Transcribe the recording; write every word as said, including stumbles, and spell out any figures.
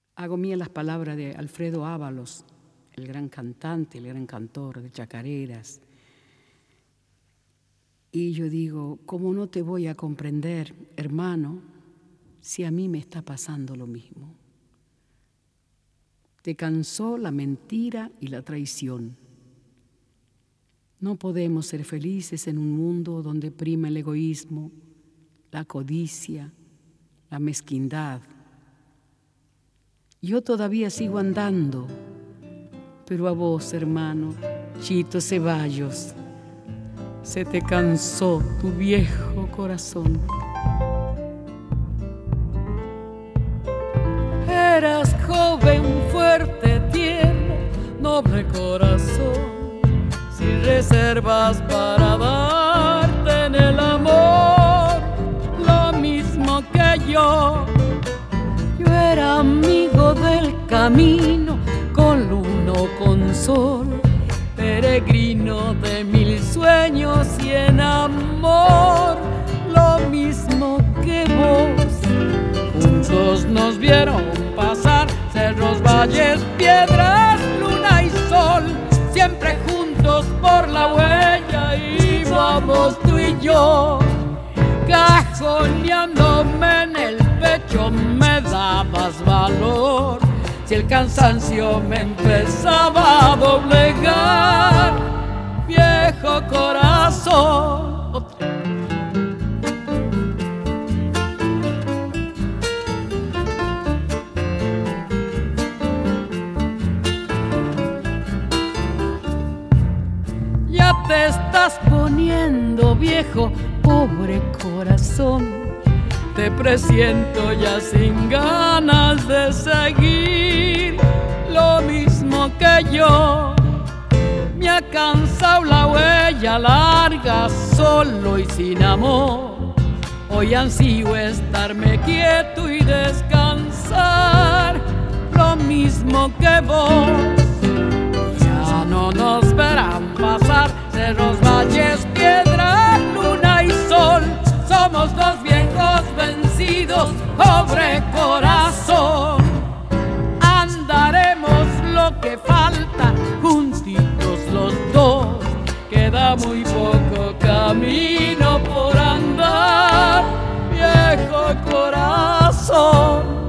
Hago mía las palabras de Alfredo Ábalos, el gran cantante, el gran cantor de chacareras. Y yo digo, ¿cómo no te voy a comprender, hermano, si a mí me está pasando lo mismo? Te cansó la mentira y la traición. No podemos ser felices en un mundo donde prima el egoísmo, la codicia, la mezquindad. Yo todavía sigo andando, pero a vos, hermano, Chito Ceballos, se te cansó tu viejo corazón. Eras joven, fuerte, tierno, noble corazón, sin reservas para darte en el amor, lo mismo que yo. Yo era amigo del camino, con luna o con sol, peregrino de mil sueños y en amor, lo mismo que vos. Juntos nos vieron pasar cerros, valles, piedras, luna y sol, siempre juntos por la huella íbamos tú y yo. Cajoneándome en el pecho me dabas valor, si el cansancio me empezaba a doblegar, viejo corazón. Ya te estás poniendo viejo, pobre corazón. Te presiento ya sin ganas de seguir, lo mismo que yo. Me ha cansado la huella larga, solo y sin amor. Hoy ansío estarme quieto y descansar, lo mismo que vos. Ya no nos verán pasar cerros, valles, piedras, luna y sol. Somos dos viejos vencidos, pobre corazón. Andaremos lo que falta, juntitos los dos. Queda muy poco camino por andar, viejo corazón.